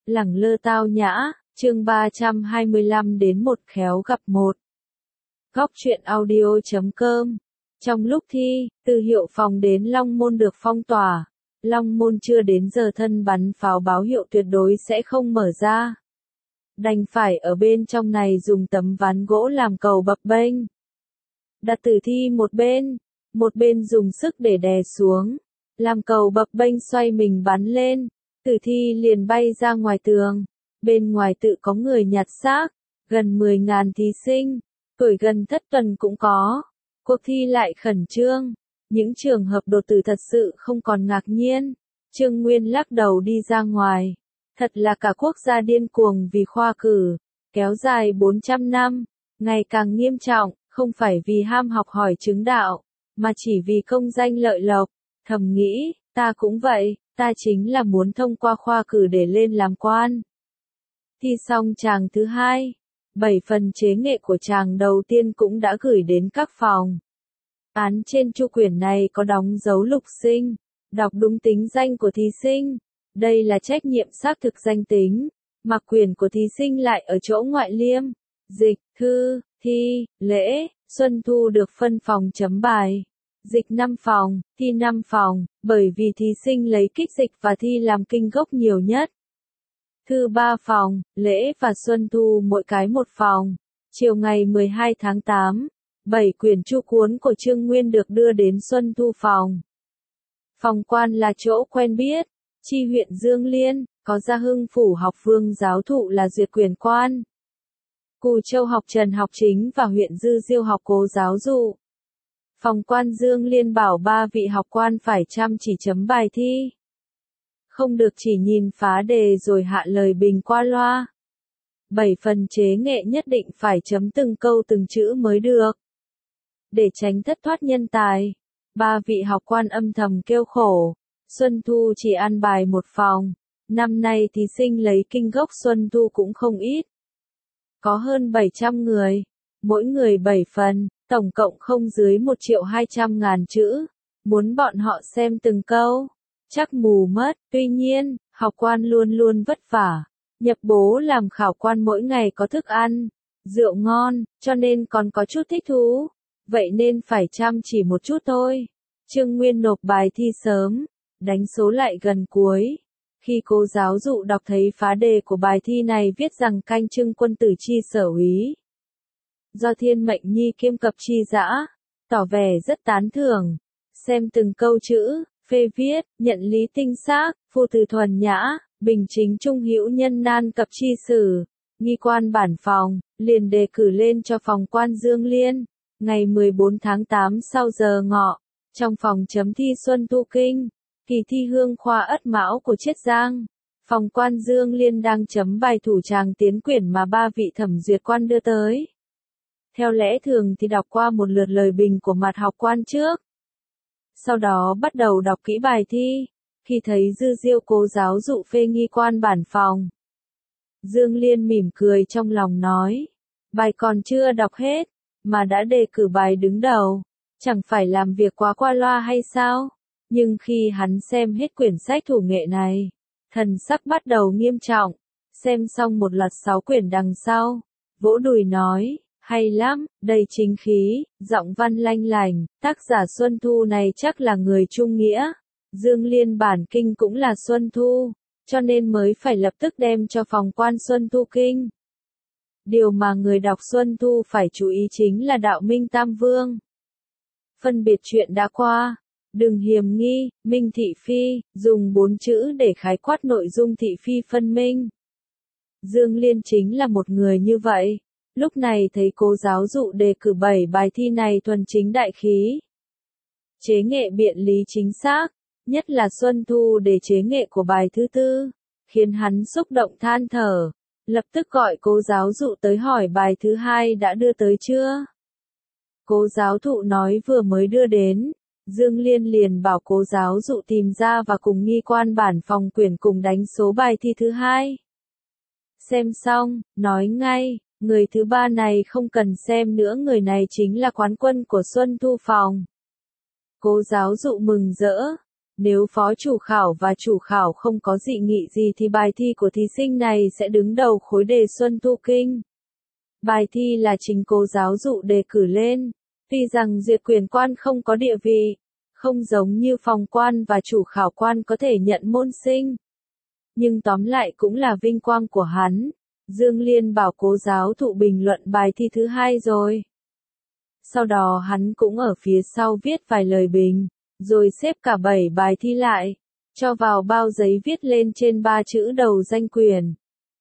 Lẳng lơ tao nhã, chương 325 đến một khéo gặp một. Góc truyện audio.com. Trong lúc thi, từ Hiệu Phòng đến Long Môn được phong tỏa. Long Môn chưa đến giờ thân bắn pháo báo hiệu tuyệt đối sẽ không mở ra. Đành phải ở bên trong này dùng tấm ván gỗ làm cầu bập bênh. Đặt tử thi một bên dùng sức để đè xuống. Làm cầu bập bênh xoay mình bắn lên. Tử thi liền bay ra ngoài tường. Bên ngoài tự có người nhặt xác. Gần 10.000 thí sinh. Tuổi gần thất tuần cũng có. Cuộc thi lại khẩn trương. Những trường hợp đột tử thật sự không còn ngạc nhiên. Trương Nguyên lắc đầu đi ra ngoài. Thật là cả quốc gia điên cuồng vì khoa cử. Kéo dài 400 năm. Ngày càng nghiêm trọng. Không phải vì ham học hỏi chứng đạo. Mà chỉ vì công danh lợi lộc. Thầm nghĩ, ta cũng vậy. Ta chính là muốn thông qua khoa cử để lên làm quan. Thi xong chàng thứ hai. 7 phần chế nghệ của chàng đầu tiên cũng đã gửi đến các phòng. Án trên chu quyển này có đóng dấu lục sinh. Đọc đúng tính danh của thí sinh. Đây là trách nhiệm xác thực danh tính. Mà quyền của thí sinh lại ở chỗ ngoại liêm. Dịch, thư, thi, lễ, xuân thu được phân phòng chấm bài. Dịch 5 phòng, thi 5 phòng, bởi vì thí sinh lấy kích dịch và thi làm kinh gốc nhiều nhất. Thư 3 phòng, lễ và xuân thu mỗi cái một phòng. Chiều ngày 12 tháng 8, 7 quyển chu cuốn của Trương Nguyên được đưa đến xuân thu phòng. Phòng quan là chỗ quen biết, chi huyện Dương Liên, có Gia Hưng Phủ học vương giáo thụ là duyệt quyền quan. Cù Châu học Trần học chính và huyện Dư Diêu học cố giáo dụ. Phòng quan Dương Liên bảo 3 vị học quan phải chăm chỉ chấm bài thi. Không được chỉ nhìn phá đề rồi hạ lời bình qua loa. 7 phần chế nghệ nhất định phải chấm từng câu từng chữ mới được. Để tránh thất thoát nhân tài, 3 vị học quan âm thầm kêu khổ. Xuân thu chỉ ăn bài một phòng. Năm nay thí sinh lấy kinh gốc xuân thu cũng không ít. Có hơn 700 người. Mỗi người 7 phần, tổng cộng không dưới 1.200.000 chữ. Muốn bọn họ xem từng câu. Chắc mù mất, tuy nhiên, học quan luôn luôn vất vả. Nhập bố làm khảo quan mỗi ngày có thức ăn, rượu ngon, cho nên còn có chút thích thú. Vậy nên phải chăm chỉ một chút thôi. Trương Nguyên nộp bài thi sớm, đánh số lại gần cuối. Khi cô giáo dụ đọc thấy phá đề của bài thi này viết rằng canh Trưng quân tử chi sở úy. Do thiên mệnh nhi kiêm cập chi dã, tỏ vẻ rất tán thưởng. Xem từng câu chữ, phê viết, nhận lý tinh xác, phu từ thuần nhã, bình chính trung hữu nhân nan cập chi sử. Nghi quan bản phòng, liền đề cử lên cho phòng quan Dương Liên. Ngày 14 tháng 8 sau giờ ngọ, trong phòng chấm thi Xuân Thu Kinh, kỳ thi hương khoa Ất Mão của Chiết Giang. Phòng quan Dương Liên đang chấm bài thủ tràng tiến quyển mà 3 vị thẩm duyệt quan đưa tới. Theo lẽ thường thì đọc qua một lượt lời bình của mặt học quan trước. Sau đó bắt đầu đọc kỹ bài thi. Khi thấy Dư Diêu cố giáo dụ phê nghi quan bản phòng, Dương Liên mỉm cười trong lòng nói. Bài còn chưa đọc hết, mà đã đề cử bài đứng đầu. Chẳng phải làm việc quá qua loa hay sao? Nhưng khi hắn xem hết quyển sách thủ nghệ này, thần sắc bắt đầu nghiêm trọng. Xem xong một loạt 6 quyển đằng sau, vỗ đùi nói. Hay lắm, đầy chính khí, giọng văn lanh lành, tác giả Xuân Thu này chắc là người Trung Nghĩa. Dương Liên bản kinh cũng là Xuân Thu, cho nên mới phải lập tức đem cho phòng quan Xuân Thu Kinh. Điều mà người đọc Xuân Thu phải chú ý chính là đạo minh tam vương. Phân biệt chuyện đã qua, đừng hiềm nghi, minh thị phi, dùng 4 chữ để khái quát nội dung thị phi phân minh. Dương Liên chính là một người như vậy. Lúc này thấy cố giáo dụ đề cử 7 bài thi này thuần chính đại khí. Chế nghệ biện lý chính xác, nhất là Xuân Thu để chế nghệ của bài thứ 4, khiến hắn xúc động than thở. Lập tức gọi cố giáo dụ tới hỏi bài thứ 2 đã đưa tới chưa. Cố giáo thụ nói vừa mới đưa đến. Dương Liên liền bảo cố giáo dụ tìm ra và cùng nghi quan bản phòng quyển cùng đánh số bài thi thứ 2. Xem xong, nói ngay. Người thứ 3 này không cần xem nữa, người này chính là quán quân của Xuân Thu phòng. Cố giáo dụ mừng rỡ. Nếu phó chủ khảo và chủ khảo không có dị nghị gì thì bài thi của thí sinh này sẽ đứng đầu khối đề Xuân Thu Kinh. Bài thi là chính Cố Giáo dụ đề cử lên. Tuy rằng duyệt quyền quan không có địa vị, không giống như phòng quan và chủ khảo quan có thể nhận môn sinh. Nhưng tóm lại cũng là vinh quang của hắn. Dương Liên bảo Cố Giáo thụ bình luận bài thi thứ hai rồi. Sau đó hắn cũng ở phía sau viết vài lời bình, rồi xếp cả 7 bài thi lại, cho vào bao giấy viết lên trên 3 chữ đầu danh quyền.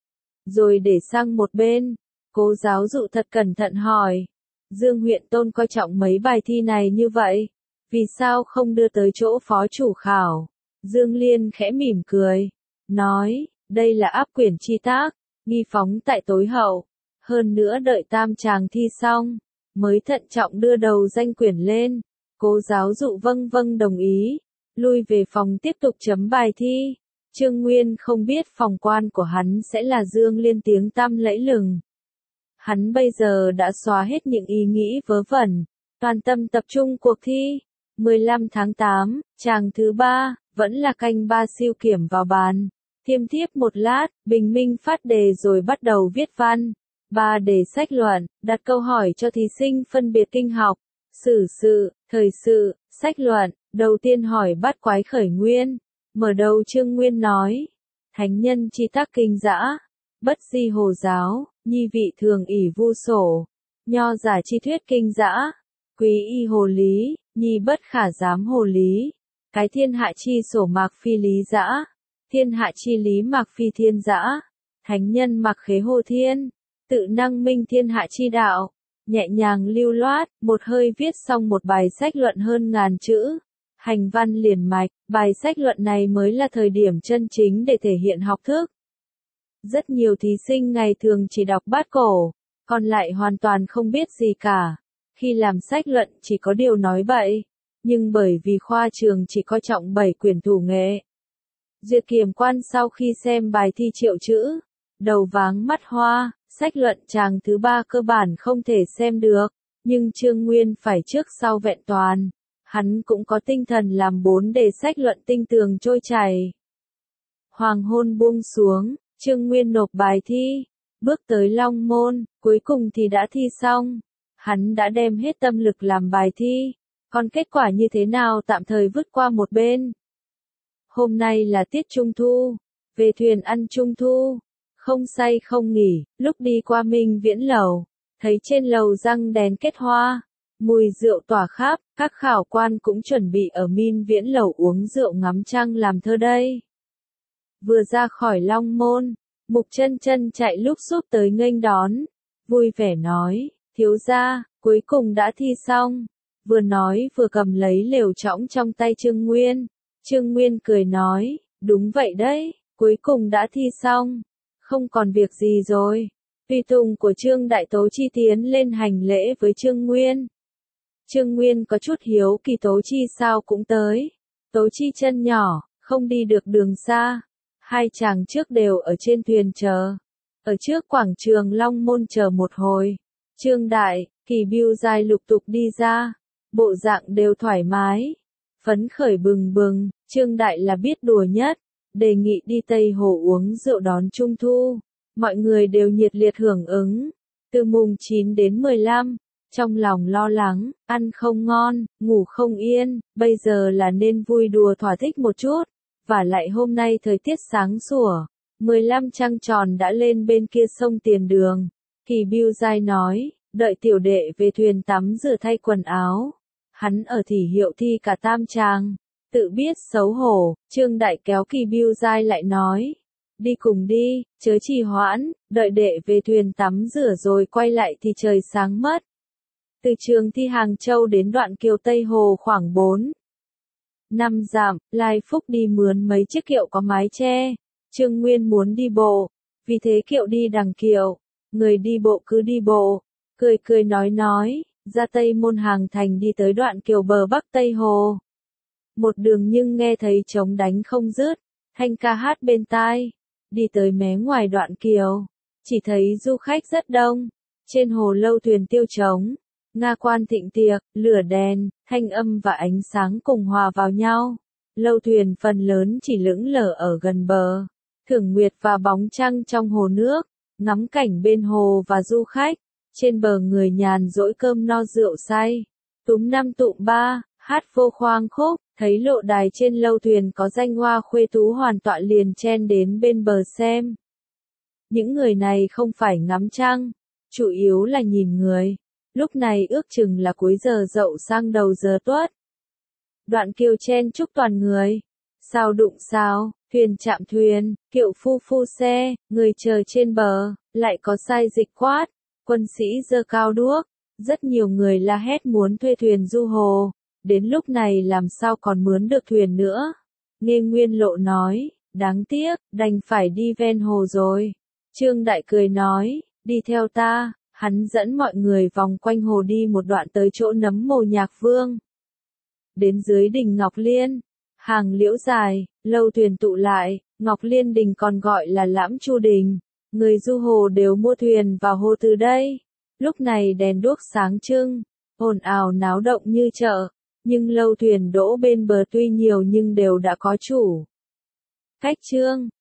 Rồi để sang một bên, Cố Giáo dụ thật cẩn thận hỏi, Dương huyện tôn coi trọng mấy bài thi này như vậy, vì sao không đưa tới chỗ phó chủ khảo? Dương Liên khẽ mỉm cười, nói, đây là áp quyển chi tác, nghi phóng tại tối hậu, hơn nữa đợi tam tràng thi xong, mới thận trọng đưa đầu danh quyển lên. Cố Giáo dụ vâng vâng đồng ý, lui về phòng tiếp tục chấm bài thi. Trương Nguyên không biết phòng quan của hắn sẽ là Dương Liên tiếng tăm lẫy lừng. Hắn bây giờ đã xóa hết những ý nghĩ vớ vẩn, toàn tâm tập trung cuộc thi. 15 tháng 8, tràng thứ 3, vẫn là canh 3 siêu kiểm vào bàn. Thiêm thiếp một lát, bình minh phát đề rồi bắt đầu viết văn. 3 đề sách luận, đặt câu hỏi cho thí sinh phân biệt kinh học, sử sự, thời sự, sách luận. Đầu tiên hỏi bát quái khởi nguyên. Mở đầu Trương Nguyên nói, thánh nhân chi tác kinh dã, bất di hồ giáo, nhi vị thường ỷ vu sổ, nho giả chi thuyết kinh dã, quý y hồ lý, nhi bất khả dám hồ lý, cái thiên hạ chi sổ mạc phi lý dã, thiên hạ chi lý mạc phi thiên dã, thánh nhân mặc khế hồ thiên, tự năng minh thiên hạ chi đạo. Nhẹ nhàng lưu loát, một hơi viết xong một bài sách luận hơn 1000 chữ. Hành văn liền mạch, bài sách luận này mới là thời điểm chân chính để thể hiện học thức. Rất nhiều thí sinh ngày thường chỉ đọc bát cổ, còn lại hoàn toàn không biết gì cả. Khi làm sách luận chỉ có điều nói bậy, nhưng bởi vì khoa trường chỉ coi trọng 7 quyển thủ nghệ. Duyệt kiểm quan sau khi xem bài thi triệu chữ, đầu váng mắt hoa, sách luận tràng thứ 3 cơ bản không thể xem được, nhưng Trương Nguyên phải trước sau vẹn toàn. Hắn cũng có tinh thần làm 4 đề sách luận tinh tường trôi chảy. Hoàng hôn buông xuống, Trương Nguyên nộp bài thi, bước tới Long Môn, cuối cùng thì đã thi xong. Hắn đã đem hết tâm lực làm bài thi, còn kết quả như thế nào tạm thời vứt qua một bên. Hôm nay là tiết Trung Thu, về thuyền ăn Trung Thu, không say không nghỉ, lúc đi qua Minh Viễn lầu, thấy trên lầu răng đèn kết hoa. Mùi rượu tỏa khắp, các khảo quan cũng chuẩn bị ở Minh Viễn lầu uống rượu ngắm trăng làm thơ đây. Vừa ra khỏi Long Môn, Mục Chân Chân chạy lúc xúp tới nghênh đón, vui vẻ nói, thiếu gia, cuối cùng đã thi xong. Vừa nói vừa cầm lấy lều trõng trong tay Trương Nguyên. Trương Nguyên cười nói, đúng vậy đấy, cuối cùng đã thi xong, không còn việc gì rồi. Tùy tùng của Trương Đại Tố Chi tiến lên hành lễ với Trương Nguyên. Trương Nguyên có chút hiếu kỳ Tố Chi sao cũng tới. Tố Chi chân nhỏ, không đi được đường xa. Hai chàng trước đều ở trên thuyền chờ. Ở trước quảng trường Long Môn chờ một hồi. Trương Đại, Kỳ Bưu Giai lục tục đi ra. Bộ dạng đều thoải mái. Phấn khởi bừng bừng, Trương Đại là biết đùa nhất. Đề nghị đi Tây Hồ uống rượu đón Trung Thu. Mọi người đều nhiệt liệt hưởng ứng. Từ mùng 9 đến 15. Trong lòng lo lắng, ăn không ngon, ngủ không yên, bây giờ là nên vui đùa thỏa thích một chút. Và lại hôm nay thời tiết sáng sủa, 15 trăng tròn đã lên bên kia sông Tiền Đường. Kỳ Bưu Giai nói, đợi tiểu đệ về thuyền tắm rửa thay quần áo. Hắn ở Thị Hiệu thi cả tam tràng, tự biết xấu hổ. Trương Đại kéo Kỳ Bưu Giai lại nói, đi cùng đi, chớ trì hoãn, đợi đệ về thuyền tắm rửa rồi quay lại thì trời sáng mất. Từ trường thi Hàng Châu đến đoạn Kiều Tây Hồ khoảng 4-5 dặm, Lai Phúc đi mướn mấy chiếc kiệu có mái che. Trương Nguyên muốn đi bộ, vì thế kiệu đi đằng kiệu, người đi bộ cứ đi bộ, cười cười nói, ra Tây Môn Hàng Thành đi tới đoạn Kiều bờ Bắc Tây Hồ. Một đường nhưng nghe thấy trống đánh không dứt, thanh ca hát bên tai, đi tới mé ngoài đoạn Kiều, chỉ thấy du khách rất đông, trên hồ lâu thuyền tiêu trống. Nga quan thịnh tiệc, lửa đèn, thanh âm và ánh sáng cùng hòa vào nhau. lâu thuyền phần lớn chỉ lững lờ ở gần bờ, thưởng nguyệt và bóng trăng trong hồ nước, ngắm cảnh bên hồ và du khách, trên bờ người nhàn rỗi cơm no rượu say, túm năm tụm ba, hát vô khoang khúc, thấy lộ đài trên lâu thuyền có danh hoa khuê tú hoàn tọa liền chen đến bên bờ xem. Những người này không phải ngắm trăng, chủ yếu là nhìn người, lúc này ước chừng là cuối giờ dậu sang đầu giờ tuất. Đoạn kiều chen chúc toàn người, sao đụng sao, thuyền chạm thuyền, kiệu phu phu xe, người chờ trên bờ, lại có sai dịch quát, quân sĩ giơ cao đuốc, rất nhiều người la hét muốn thuê thuyền du hồ, đến lúc này làm sao còn mướn được thuyền nữa. Nghe Nguyên Lộ nói, đáng tiếc, đành phải đi ven hồ rồi. Trương Đại cười nói, đi theo ta, hắn dẫn mọi người vòng quanh hồ đi một đoạn tới chỗ nấm mồ Nhạc Vương. Đến dưới đỉnh Ngọc Liên, hàng liễu dài, lâu thuyền tụ lại, Ngọc Liên đình còn gọi là Lãm Chu Đình. Người du hồ đều mua thuyền vào hồ từ đây. Lúc này đèn đuốc sáng trưng, ồn ào náo động như chợ, nhưng lâu thuyền đỗ bên bờ tuy nhiều nhưng đều đã có chủ. Khách trương,